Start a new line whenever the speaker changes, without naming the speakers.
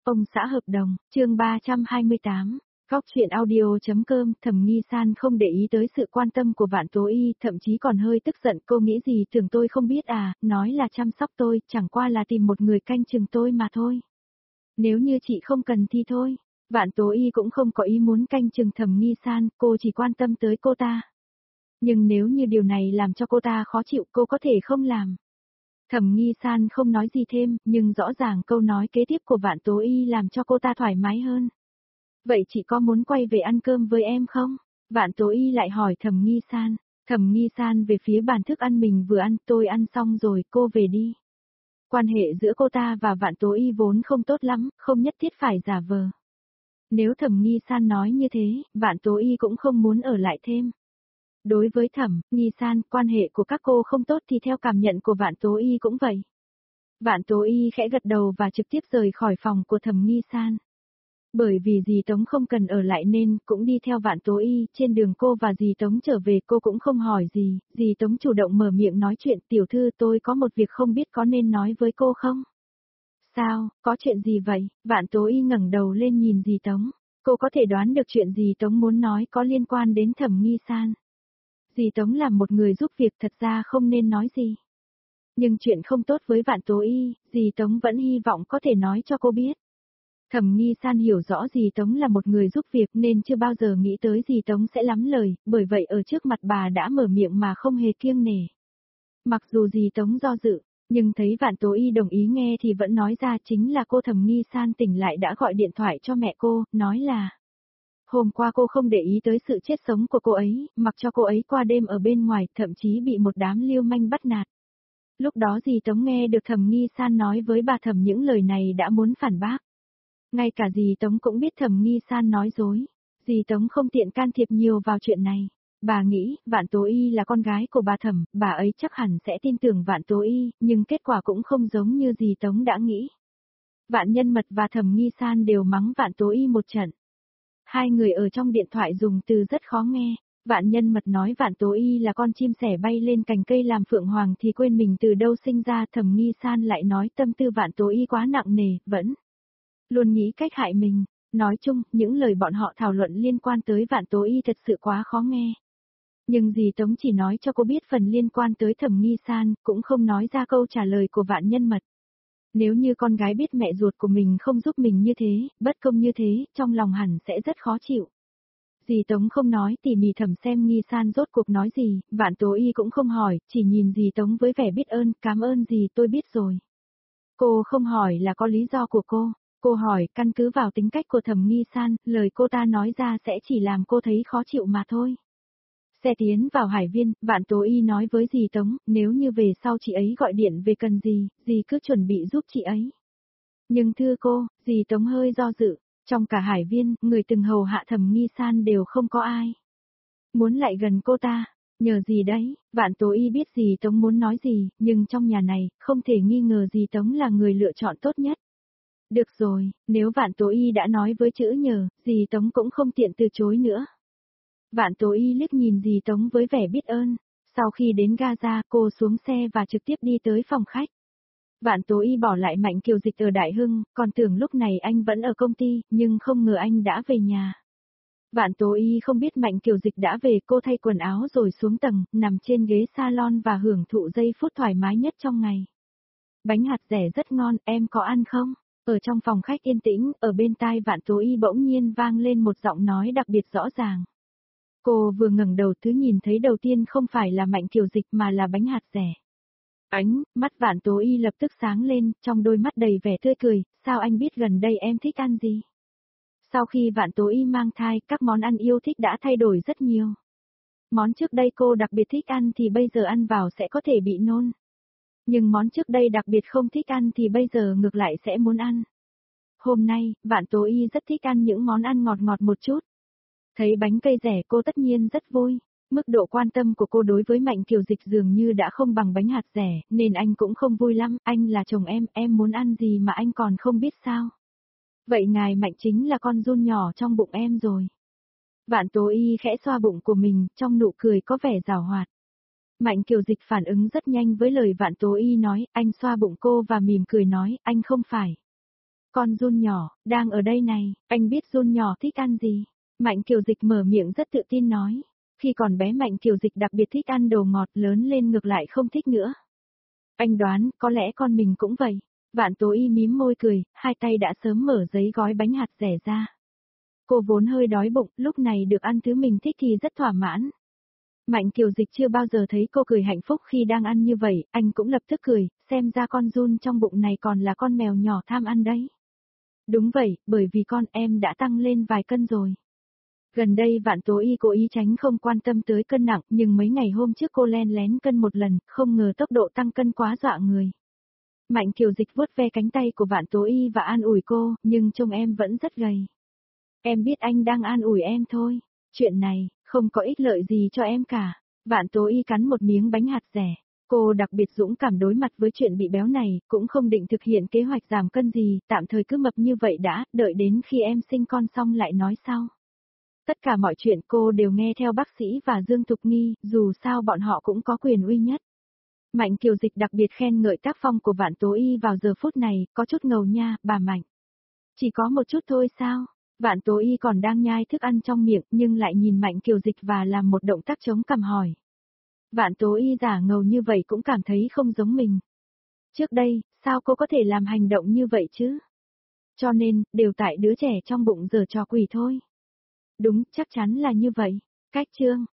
Ông xã hợp đồng, chương 328, góc chuyện audio.com. Thẩm Nghi San không để ý tới sự quan tâm của Vạn Tố Y, thậm chí còn hơi tức giận. Cô nghĩ gì tưởng tôi không biết à, nói là chăm sóc tôi, chẳng qua là tìm một người canh chừng tôi mà thôi. Nếu như chị không cần thì thôi. Vạn Tố Y cũng không có ý muốn canh chừng Thẩm Nghi San, cô chỉ quan tâm tới cô ta. Nhưng nếu như điều này làm cho cô ta khó chịu, cô có thể không làm. Thẩm Nghi San không nói gì thêm, nhưng rõ ràng câu nói kế tiếp của Vạn Tố Y làm cho cô ta thoải mái hơn. Vậy chị có muốn quay về ăn cơm với em không? Vạn Tố Y lại hỏi Thẩm Nghi San. Thẩm Nghi San về phía bàn thức ăn mình vừa ăn, tôi ăn xong rồi, cô về đi. Quan hệ giữa cô ta và Vạn Tố Y vốn không tốt lắm, không nhất thiết phải giả vờ. Nếu Thẩm Nghi San nói như thế, Vạn Tố Y cũng không muốn ở lại thêm. Đối với Thẩm Nghi San, quan hệ của các cô không tốt thì theo cảm nhận của Vạn Tố Y cũng vậy. Vạn Tố Y khẽ gật đầu và trực tiếp rời khỏi phòng của Thẩm Nghi San. Bởi vì dì Tống không cần ở lại nên cũng đi theo Vạn Tố Y, trên đường cô và dì Tống trở về cô cũng không hỏi gì, dì Tống chủ động mở miệng nói chuyện. Tiểu thư, tôi có một việc không biết có nên nói với cô không? Sao, có chuyện gì vậy? Vạn Tố Y ngẩng đầu lên nhìn dì Tống. Cô có thể đoán được chuyện dì Tống muốn nói có liên quan đến Thẩm Nghi San. Dì Tống là một người giúp việc, thật ra không nên nói gì. Nhưng chuyện không tốt với Vạn Tố Y, dì Tống vẫn hy vọng có thể nói cho cô biết. Thẩm Nghi San hiểu rõ dì Tống là một người giúp việc nên chưa bao giờ nghĩ tới dì Tống sẽ lắm lời, bởi vậy ở trước mặt bà đã mở miệng mà không hề kiêng nể. Mặc dù dì Tống do dự, nhưng thấy Vạn Tố Y đồng ý nghe thì vẫn nói ra. Chính là cô Thẩm Nghi San tỉnh lại đã gọi điện thoại cho mẹ cô, nói là hôm qua cô không để ý tới sự chết sống của cô ấy, mặc cho cô ấy qua đêm ở bên ngoài, thậm chí bị một đám lưu manh bắt nạt. Lúc đó dì Tống nghe được Thẩm Nghi San nói với bà Thẩm những lời này đã muốn phản bác. Ngay cả dì Tống cũng biết Thẩm Nghi San nói dối. Dì Tống không tiện can thiệp nhiều vào chuyện này. Bà nghĩ, Vạn Tố Y là con gái của bà Thẩm, bà ấy chắc hẳn sẽ tin tưởng Vạn Tố Y, nhưng kết quả cũng không giống như dì Tống đã nghĩ. Vạn Nhân Mật và Thẩm Nghi San đều mắng Vạn Tố Y một trận. Hai người ở trong điện thoại dùng từ rất khó nghe. Vạn Nhân Mật nói Vạn Tố Y là con chim sẻ bay lên cành cây làm phượng hoàng thì quên mình từ đâu sinh ra. Thẩm Nghi San lại nói tâm tư Vạn Tố Y quá nặng nề, vẫn luôn nghĩ cách hại mình. Nói chung, những lời bọn họ thảo luận liên quan tới Vạn Tố Y thật sự quá khó nghe. Nhưng dì Tống chỉ nói cho cô biết phần liên quan tới Thẩm Nghi San, cũng không nói ra câu trả lời của Vạn Nhân Mật. Nếu như con gái biết mẹ ruột của mình không giúp mình như thế, bất công như thế, trong lòng hẳn sẽ rất khó chịu. Dì Tống không nói tỉ mỉ thẩm xem Nghi San rốt cuộc nói gì, Vạn Tố Y cũng không hỏi, chỉ nhìn dì Tống với vẻ biết ơn. Cảm ơn dì, tôi biết rồi. Cô không hỏi là có lý do của cô hỏi căn cứ vào tính cách của Thẩm Nghi San, lời cô ta nói ra sẽ chỉ làm cô thấy khó chịu mà thôi. Xe tiến vào Hải Viên, Vạn Tố Y nói với dì Tống, nếu như về sau chị ấy gọi điện về cần gì, dì cứ chuẩn bị giúp chị ấy. Nhưng thưa cô, dì Tống hơi do dự, trong cả Hải Viên, người từng hầu hạ Thẩm Nghi San đều không có ai muốn lại gần cô ta. Nhờ gì đấy? Vạn Tố Y biết dì Tống muốn nói gì, nhưng trong nhà này, không thể nghi ngờ dì Tống là người lựa chọn tốt nhất. Được rồi, nếu Vạn Tố Y đã nói với chữ nhờ, dì Tống cũng không tiện từ chối nữa. Vạn Tố Y liếc nhìn dì Tống với vẻ biết ơn. Sau khi đến Gaza, cô xuống xe và trực tiếp đi tới phòng khách. Vạn Tố Y bỏ lại Mạnh Kiều Dịch ở Đại Hưng, còn tưởng lúc này anh vẫn ở công ty, nhưng không ngờ anh đã về nhà. Vạn Tố Y không biết Mạnh Kiều Dịch đã về, cô thay quần áo rồi xuống tầng, nằm trên ghế salon và hưởng thụ giây phút thoải mái nhất trong ngày. Bánh hạt dẻ rất ngon, em có ăn không? Ở trong phòng khách yên tĩnh, ở bên tai Vạn Tố Y bỗng nhiên vang lên một giọng nói đặc biệt rõ ràng. Cô vừa ngẩng đầu thứ nhìn thấy đầu tiên không phải là Mạnh Kiều Dịch mà là bánh hạt dẻ. Mắt Vạn Tố Y lập tức sáng lên, trong đôi mắt đầy vẻ tươi cười, sao anh biết gần đây em thích ăn gì? Sau khi Vạn Tố Y mang thai, các món ăn yêu thích đã thay đổi rất nhiều. Món trước đây cô đặc biệt thích ăn thì bây giờ ăn vào sẽ có thể bị nôn. Nhưng món trước đây đặc biệt không thích ăn thì bây giờ ngược lại sẽ muốn ăn. Hôm nay, Vạn Tố Y rất thích ăn những món ăn ngọt ngọt một chút. Thấy bánh cây dẻ cô tất nhiên rất vui. Mức độ quan tâm của cô đối với Mạnh Kiều Dịch dường như đã không bằng bánh hạt dẻ, nên anh cũng không vui lắm. Anh là chồng em muốn ăn gì mà anh còn không biết sao? Vậy ngài Mạnh chính là con giun nhỏ trong bụng em rồi. Vạn Tố Y khẽ xoa bụng của mình, trong nụ cười có vẻ giảo hoạt. Mạnh Kiều Dịch phản ứng rất nhanh với lời Vạn Tố Y nói, anh xoa bụng cô và mỉm cười nói, anh không phải Con giun nhỏ, đang ở đây này, anh biết giun nhỏ thích ăn gì? Mạnh Kiều Dịch mở miệng rất tự tin nói. Khi còn bé Mạnh Kiều Dịch đặc biệt thích ăn đồ ngọt, lớn lên ngược lại không thích nữa. Anh đoán, có lẽ con mình cũng vậy. Vạn Tố Y mím môi cười, hai tay đã sớm mở giấy gói bánh hạt dẻ ra. Cô vốn hơi đói bụng, lúc này được ăn thứ mình thích thì rất thỏa mãn. Mạnh Kiều Dịch chưa bao giờ thấy cô cười hạnh phúc khi đang ăn như vậy, anh cũng lập tức cười, xem ra con giun trong bụng này còn là con mèo nhỏ tham ăn đấy. Đúng vậy, bởi vì con em đã tăng lên vài cân rồi. Gần đây Vạn Tố Y cố ý tránh không quan tâm tới cân nặng, nhưng mấy ngày hôm trước cô len lén cân một lần, không ngờ tốc độ tăng cân quá dọa người. Mạnh Kiều Dịch vuốt ve cánh tay của Vạn Tố Y và an ủi cô, nhưng trông em vẫn rất gầy. Em biết anh đang an ủi em thôi, chuyện này, không có ích lợi gì cho em cả. Vạn Tố Y cắn một miếng bánh hạt dẻ. Cô đặc biệt dũng cảm đối mặt với chuyện bị béo này, cũng không định thực hiện kế hoạch giảm cân gì, tạm thời cứ mập như vậy đã, đợi đến khi em sinh con xong lại nói sau. Tất cả mọi chuyện cô đều nghe theo bác sĩ và Dương Thục Nghi, dù sao bọn họ cũng có quyền uy nhất. Mạnh Kiều Dịch đặc biệt khen ngợi tác phong của Vạn Tố Y vào giờ phút này, có chút ngầu nha, bà Mạnh. Chỉ có một chút thôi sao? Vạn Tố Y còn đang nhai thức ăn trong miệng nhưng lại nhìn Mạnh Kiều Dịch và làm một động tác chống cằm hỏi. Vạn Tố Y giả ngầu như vậy cũng cảm thấy không giống mình. Trước đây, sao cô có thể làm hành động như vậy chứ? Cho nên, đều tại đứa trẻ trong bụng giở trò quỷ thôi. Đúng, chắc chắn là như vậy. Cách chương